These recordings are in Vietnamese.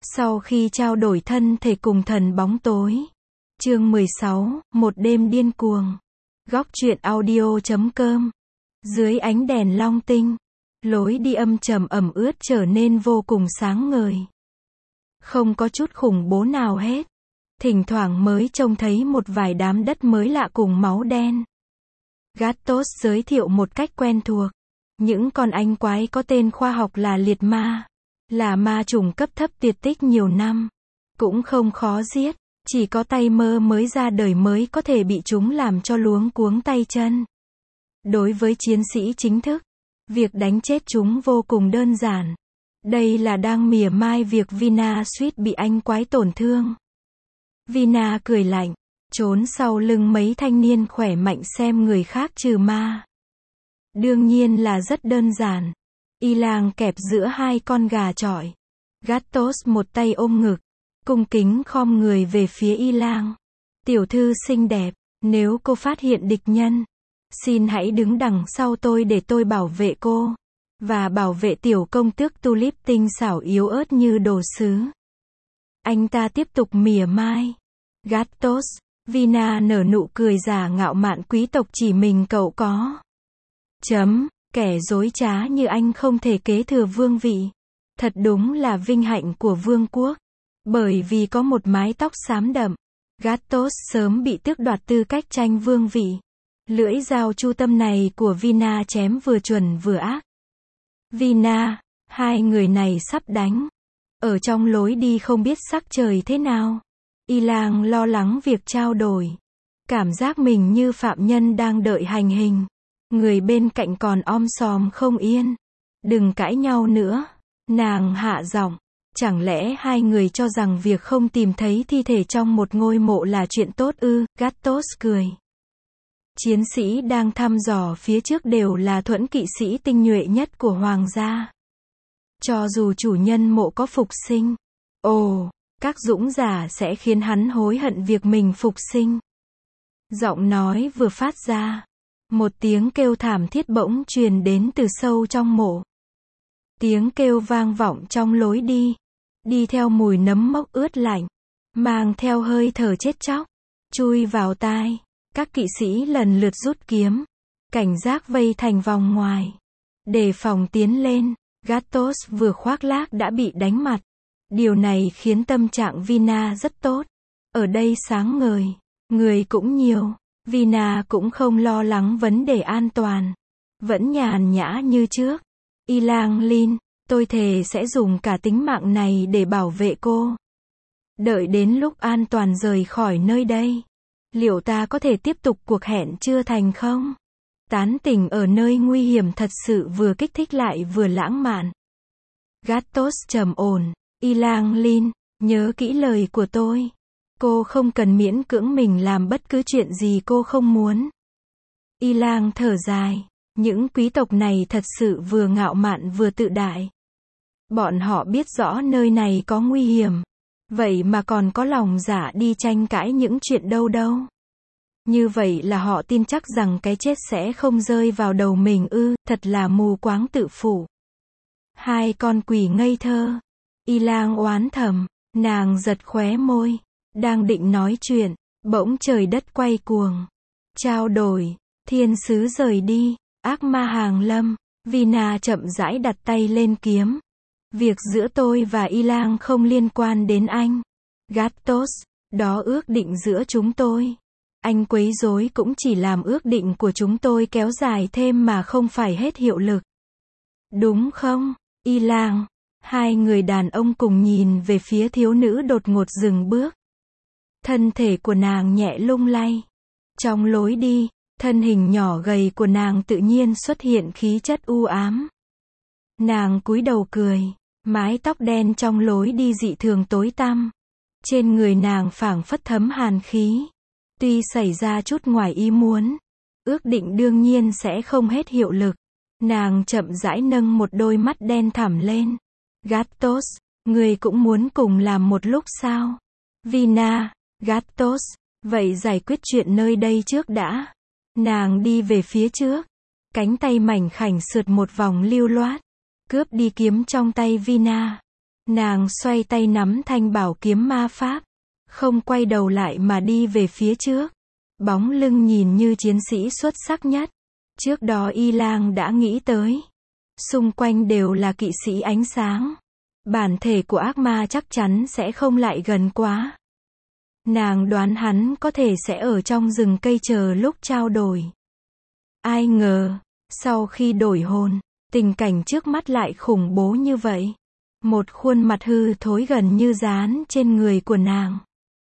Sau khi trao đổi thân thể cùng thần bóng tối. Chương 16, một đêm điên cuồng. Góc truyện audio.com. Dưới ánh đèn long tinh, lối đi âm trầm ẩm ướt trở nên vô cùng sáng ngời. Không có chút khủng bố nào hết. Thỉnh thoảng mới trông thấy một vài đám đất mới lạ cùng máu đen. Gatos giới thiệu một cách quen thuộc. Những con anh quái có tên khoa học là liệt ma. Là ma trùng cấp thấp tuyệt tích nhiều năm. Cũng không khó giết. Chỉ có tay mơ mới ra đời mới có thể bị chúng làm cho luống cuống tay chân. Đối với chiến sĩ chính thức, việc đánh chết chúng vô cùng đơn giản. Đây là đang mỉa mai việc Vina suýt bị anh quái tổn thương. Vina cười lạnh, trốn sau lưng mấy thanh niên khỏe mạnh xem người khác trừ ma. Đương nhiên là rất đơn giản. Y lang kẹp giữa hai con gà chọi. Gatos một tay ôm ngực, cung kính khom người về phía Y lang. Tiểu thư xinh đẹp, nếu cô phát hiện địch nhân, xin hãy đứng đằng sau tôi để tôi bảo vệ cô. Và bảo vệ tiểu công tước Tulip tinh xảo yếu ớt như đồ sứ. Anh ta tiếp tục mỉa mai. Gatos, Vina nở nụ cười giả ngạo mạn, quý tộc chỉ mình cậu có. Kẻ dối trá như anh không thể kế thừa vương vị. Thật đúng là vinh hạnh của vương quốc. Bởi vì có một mái tóc xám đậm, Gatos sớm bị tước đoạt tư cách tranh vương vị. Lưỡi dao chu tâm này của Vina chém vừa chuẩn vừa ác. Vina, hai người này sắp đánh. Ở trong lối đi không biết sắc trời thế nào. Y lang lo lắng việc trao đổi. Cảm giác mình như phạm nhân đang đợi hành hình. Người bên cạnh còn om sòm không yên. Đừng cãi nhau nữa. Nàng hạ giọng. Chẳng lẽ hai người cho rằng việc không tìm thấy thi thể trong một ngôi mộ là chuyện tốt ư? Gatos cười. Chiến sĩ đang thăm dò phía trước đều là thuẫn kỵ sĩ tinh nhuệ nhất của hoàng gia. Cho dù chủ nhân mộ có phục sinh, các dũng giả sẽ khiến hắn hối hận việc mình phục sinh. Giọng nói vừa phát ra, một tiếng kêu thảm thiết bỗng truyền đến từ sâu trong mộ. Tiếng kêu vang vọng trong lối đi, đi theo mùi nấm mốc ướt lạnh, mang theo hơi thở chết chóc, chui vào tai. Các kỵ sĩ lần lượt rút kiếm, cảnh giác vây thành vòng ngoài, đề phòng tiến lên. Gatos vừa khoác lác đã bị đánh mặt. Điều này khiến tâm trạng Vina rất tốt. Ở đây sáng ngời, người cũng nhiều. Vina cũng không lo lắng vấn đề an toàn. Vẫn nhàn nhã như trước. Y lang Lin, tôi thề sẽ dùng cả tính mạng này để bảo vệ cô. Đợi đến lúc an toàn rời khỏi nơi đây. Liệu ta có thể tiếp tục cuộc hẹn chưa thành không? Tán tỉnh ở nơi nguy hiểm thật sự vừa kích thích lại vừa lãng mạn. Gatos trầm ổn. Y lang Lin, nhớ kỹ lời của tôi. Cô không cần miễn cưỡng mình làm bất cứ chuyện gì cô không muốn. Y lang thở dài. Những quý tộc này thật sự vừa ngạo mạn vừa tự đại. Bọn họ biết rõ nơi này có nguy hiểm. Vậy mà còn có lòng dạ đi tranh cãi những chuyện đâu. Như vậy là họ tin chắc rằng cái chết sẽ không rơi vào đầu mình ư? Thật là mù quáng tự phụ. Hai con quỷ ngây thơ. Y lang oán thầm. Nàng giật khóe môi. Đang định nói chuyện, bỗng trời đất quay cuồng. Trao đổi. Thiên sứ rời đi. Ác ma hàng lâm. Vina chậm rãi đặt tay lên kiếm. Việc giữa tôi và Y lang không liên quan đến anh. Gatos, đó ước định giữa chúng tôi. Anh quấy rối cũng chỉ làm ước định của chúng tôi kéo dài thêm mà không phải hết hiệu lực. Đúng không, Y lang? Hai người đàn ông cùng nhìn về phía thiếu nữ đột ngột dừng bước. Thân thể của nàng nhẹ lung lay. Trong lối đi, thân hình nhỏ gầy của nàng tự nhiên xuất hiện khí chất u ám. Nàng cúi đầu cười. Mái tóc đen trong lối đi dị thường tối tăm. Trên người nàng phảng phất thấm hàn khí. Tuy xảy ra chút ngoài ý muốn, ước định đương nhiên sẽ không hết hiệu lực. Nàng chậm rãi nâng một đôi mắt đen thẳm lên. Gatos, người cũng muốn cùng làm một lúc sao? Vina, Gatos, vậy giải quyết chuyện nơi đây trước đã. Nàng đi về phía trước. Cánh tay mảnh khảnh sượt một vòng lưu loát. Cướp đi kiếm trong tay Vina. Nàng xoay tay nắm thanh bảo kiếm ma pháp, không quay đầu lại mà đi về phía trước. Bóng lưng nhìn như chiến sĩ xuất sắc nhất. Trước đó Y Lang đã nghĩ tới. Xung quanh đều là kỵ sĩ ánh sáng. Bản thể của ác ma chắc chắn sẽ không lại gần quá. Nàng đoán hắn có thể sẽ ở trong rừng cây chờ lúc trao đổi. Ai ngờ, sau khi đổi hồn, tình cảnh trước mắt lại khủng bố như vậy. Một khuôn mặt hư thối gần như dán trên người của nàng.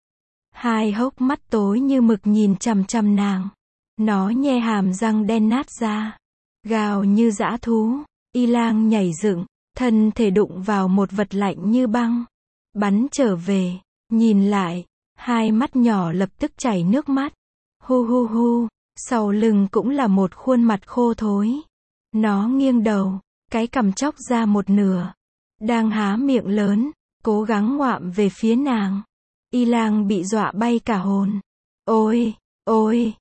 Hai hốc mắt tối như mực nhìn chằm chằm nàng. Nó nhe hàm răng đen nát ra. Gào như dã thú. Y Lang nhảy dựng, thân thể đụng vào một vật lạnh như băng. Bắn trở về, nhìn lại, hai mắt nhỏ lập tức chảy nước mắt. Hu hu hu, sau lưng cũng là một khuôn mặt khô thối. Nó nghiêng đầu, cái cằm chóc ra một nửa. Đang há miệng lớn, cố gắng ngoạm về phía nàng. Y Lang bị dọa bay cả hồn. Ôi, ôi,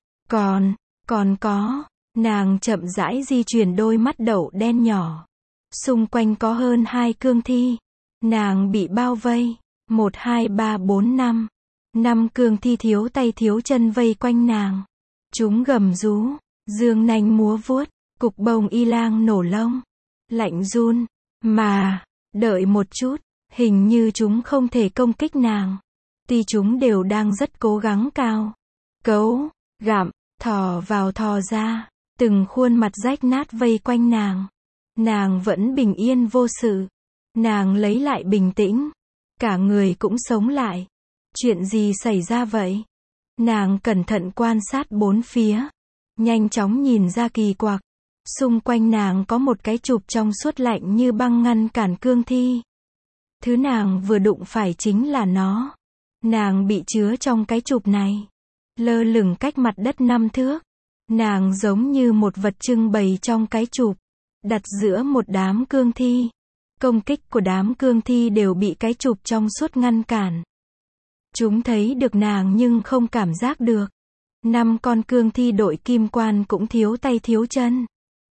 còn có. Nàng chậm rãi di chuyển đôi mắt đậu đen nhỏ. Xung quanh có hơn 2 cương thi. Nàng bị bao vây. 1, 2, 3, 4, 5. 5 cương thi thiếu tay thiếu chân vây quanh nàng. Chúng gầm rú, dương nanh múa vuốt, cục bông Y Lang nổ lông. Lạnh run, mà, đợi một chút, hình như chúng không thể công kích nàng. Tuy chúng đều đang rất cố gắng cao. Cấu, gặm, thò vào thò ra. Từng khuôn mặt rách nát vây quanh nàng. Nàng vẫn bình yên vô sự. Nàng lấy lại bình tĩnh. Cả người cũng sống lại. Chuyện gì xảy ra vậy? Nàng cẩn thận quan sát bốn phía. Nhanh chóng nhìn ra kỳ quặc. Xung quanh nàng có một cái chụp trong suốt lạnh như băng ngăn cản cương thi. Thứ nàng vừa đụng phải chính là nó. Nàng bị chứa trong cái chụp này. Lơ lửng cách mặt đất 5 thước. Nàng giống như một vật trưng bày trong cái chụp. Đặt giữa một đám cương thi. Công kích của đám cương thi đều bị cái chụp trong suốt ngăn cản. Chúng thấy được nàng nhưng không cảm giác được. 5 con cương thi đội kim quan cũng thiếu tay thiếu chân.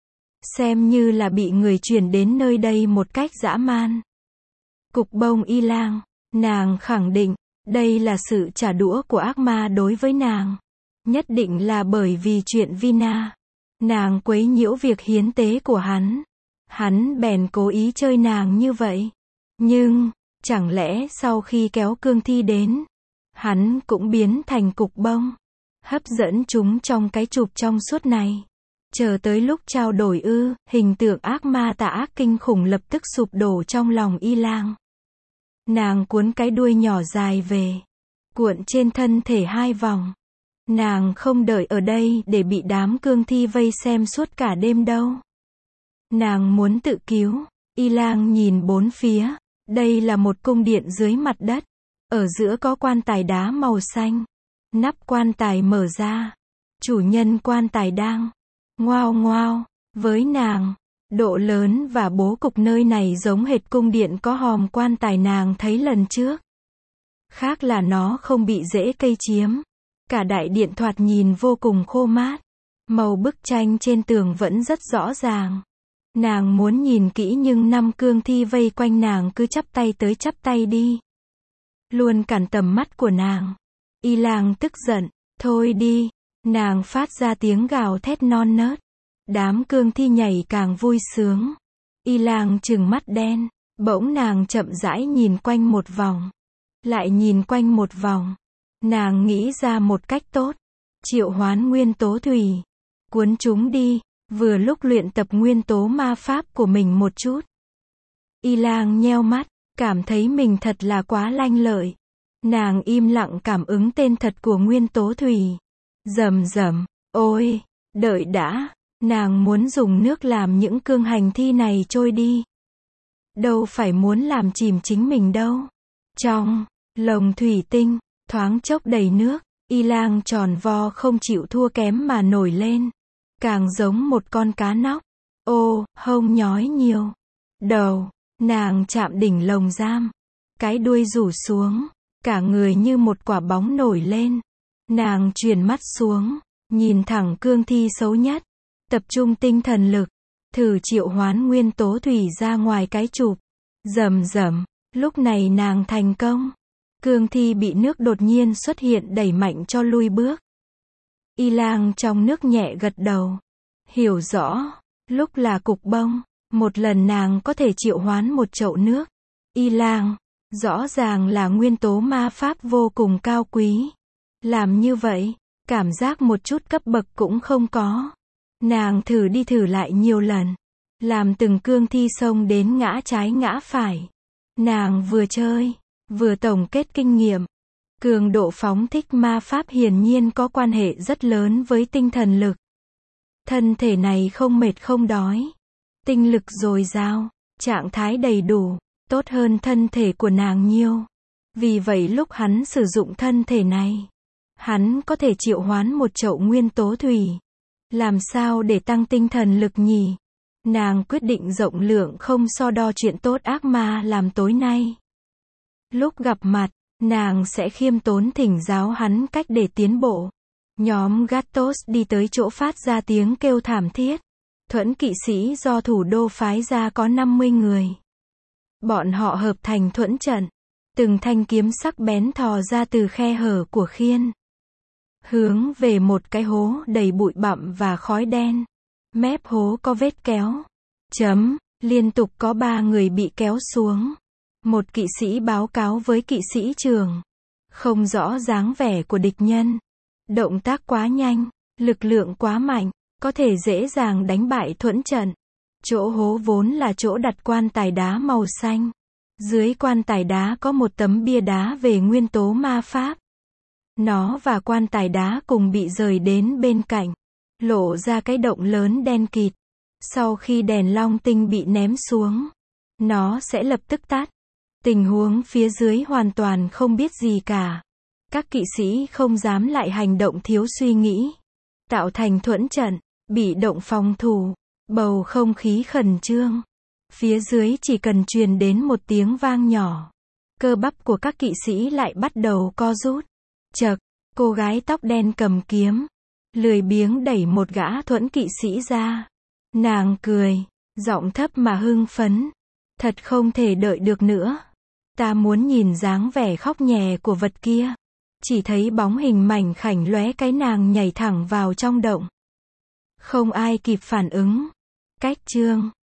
Xem như là bị người chuyển đến nơi đây một cách dã man. Cục bông Y Lang, nàng khẳng định, đây là sự trả đũa của ác ma đối với nàng. Nhất định là bởi vì chuyện Vina. Nàng quấy nhiễu việc hiến tế của hắn. Hắn bèn cố ý chơi nàng như vậy. Nhưng, chẳng lẽ sau khi kéo cương thi đến, hắn cũng biến thành cục bông, hấp dẫn chúng trong cái chụp trong suốt này. Chờ tới lúc trao đổi hình tượng ác ma tà ác kinh khủng lập tức sụp đổ trong lòng Y Lang. Nàng cuốn cái đuôi nhỏ dài về, cuộn trên thân thể 2 vòng. Nàng không đợi ở đây để bị đám cương thi vây xem suốt cả đêm đâu. Nàng muốn tự cứu. Y Lang nhìn bốn phía. Đây là một cung điện dưới mặt đất. Ở giữa có quan tài đá màu xanh. Nắp quan tài mở ra. Chủ nhân quan tài đang ngoao ngoao với nàng. Độ lớn và bố cục nơi này giống hệt cung điện có hòm quan tài nàng thấy lần trước. Khác là nó không bị rễ cây chiếm. Cả đại điện thoạt nhìn vô cùng khô mát. Màu bức tranh trên tường vẫn rất rõ ràng. Nàng muốn nhìn kỹ nhưng 5 cương thi vây quanh nàng cứ chắp tay tới chắp tay đi. Luôn cản tầm mắt của nàng. Y Lang tức giận. Thôi đi. Nàng phát ra tiếng gào thét non nớt. Đám cương thi nhảy càng vui sướng. Y Lang trừng mắt đen. Bỗng nàng chậm rãi nhìn quanh một vòng. Lại nhìn quanh một vòng. Nàng nghĩ ra một cách tốt. Triệu hoán nguyên tố thủy. Cuốn chúng đi. Vừa lúc luyện tập nguyên tố ma pháp của mình một chút. Y Lang nheo mắt. Cảm thấy mình thật là quá lanh lợi. Nàng im lặng cảm ứng tên thật của nguyên tố thủy. Rầm rầm. Ôi, đợi đã. Nàng muốn dùng nước làm những cương hành thi này trôi đi. Đâu phải muốn làm chìm chính mình đâu. Trong lồng thủy tinh, thoáng chốc đầy nước, Y Lang tròn vo không chịu thua kém mà nổi lên. Càng giống một con cá nóc. Ô, hông nhói nhiều. Đầu, nàng chạm đỉnh lồng giam. Cái đuôi rủ xuống. Cả người như một quả bóng nổi lên. Nàng chuyển mắt xuống. Nhìn thẳng cương thi xấu nhất. Tập trung tinh thần lực. Thử triệu hoán nguyên tố thủy ra ngoài cái chụp. Rầm rầm. Lúc này nàng thành công. Cương thi bị nước đột nhiên xuất hiện đẩy mạnh cho lui bước. Y Lang trong nước nhẹ gật đầu. Hiểu rõ, lúc là cục bông, một lần nàng có thể triệu hoán một chậu nước. Y Lang, rõ ràng là nguyên tố ma pháp vô cùng cao quý. Làm như vậy, cảm giác một chút cấp bậc cũng không có. Nàng thử đi thử lại nhiều lần. Làm từng cương thi xông đến ngã trái ngã phải. Nàng vừa chơi, vừa tổng kết kinh nghiệm. Cường độ phóng thích ma pháp hiển nhiên có quan hệ rất lớn với tinh thần lực. Thân thể này không mệt không đói. Tinh lực dồi dào, trạng thái đầy đủ, tốt hơn thân thể của nàng nhiều. Vì vậy lúc hắn sử dụng thân thể này, hắn có thể triệu hoán một chậu nguyên tố thủy. Làm sao để tăng tinh thần lực nhỉ? Nàng quyết định rộng lượng không so đo chuyện tốt ác ma làm tối nay. Lúc gặp mặt, nàng sẽ khiêm tốn thỉnh giáo hắn cách để tiến bộ. Nhóm Gatos đi tới chỗ phát ra tiếng kêu thảm thiết. Thuẫn kỵ sĩ do thủ đô phái ra có 50 người. Bọn họ hợp thành thuẫn trận. Từng thanh kiếm sắc bén thò ra từ khe hở của khiên. Hướng về một cái hố đầy bụi bặm và khói đen. Mép hố có vết kéo. Liên tục có 3 người bị kéo xuống. Một kỵ sĩ báo cáo với kỵ sĩ trưởng. Không rõ dáng vẻ của địch nhân. Động tác quá nhanh, lực lượng quá mạnh, có thể dễ dàng đánh bại thuẫn trận. Chỗ hố vốn là chỗ đặt quan tài đá màu xanh. Dưới quan tài đá có một tấm bia đá về nguyên tố ma pháp. Nó và quan tài đá cùng bị rời đến bên cạnh. Lộ ra cái động lớn đen kịt. Sau khi đèn long tinh bị ném xuống, nó sẽ lập tức tắt. Tình huống phía dưới hoàn toàn không biết gì cả. Các kỵ sĩ không dám lại hành động thiếu suy nghĩ. Tạo thành thuẫn trận, bị động phòng thủ. Bầu không khí khẩn trương. Phía dưới chỉ cần truyền đến một tiếng vang nhỏ. Cơ bắp của các kỵ sĩ lại bắt đầu co rút. Chậc, cô gái tóc đen cầm kiếm. Lười biếng đẩy một gã thuẫn kỵ sĩ ra. Nàng cười, giọng thấp mà hưng phấn. Thật không thể đợi được nữa. Ta muốn nhìn dáng vẻ khóc nhè của vật kia. Chỉ thấy bóng hình mảnh khảnh lóe cái nàng nhảy thẳng vào trong động. Không ai kịp phản ứng. Cách chương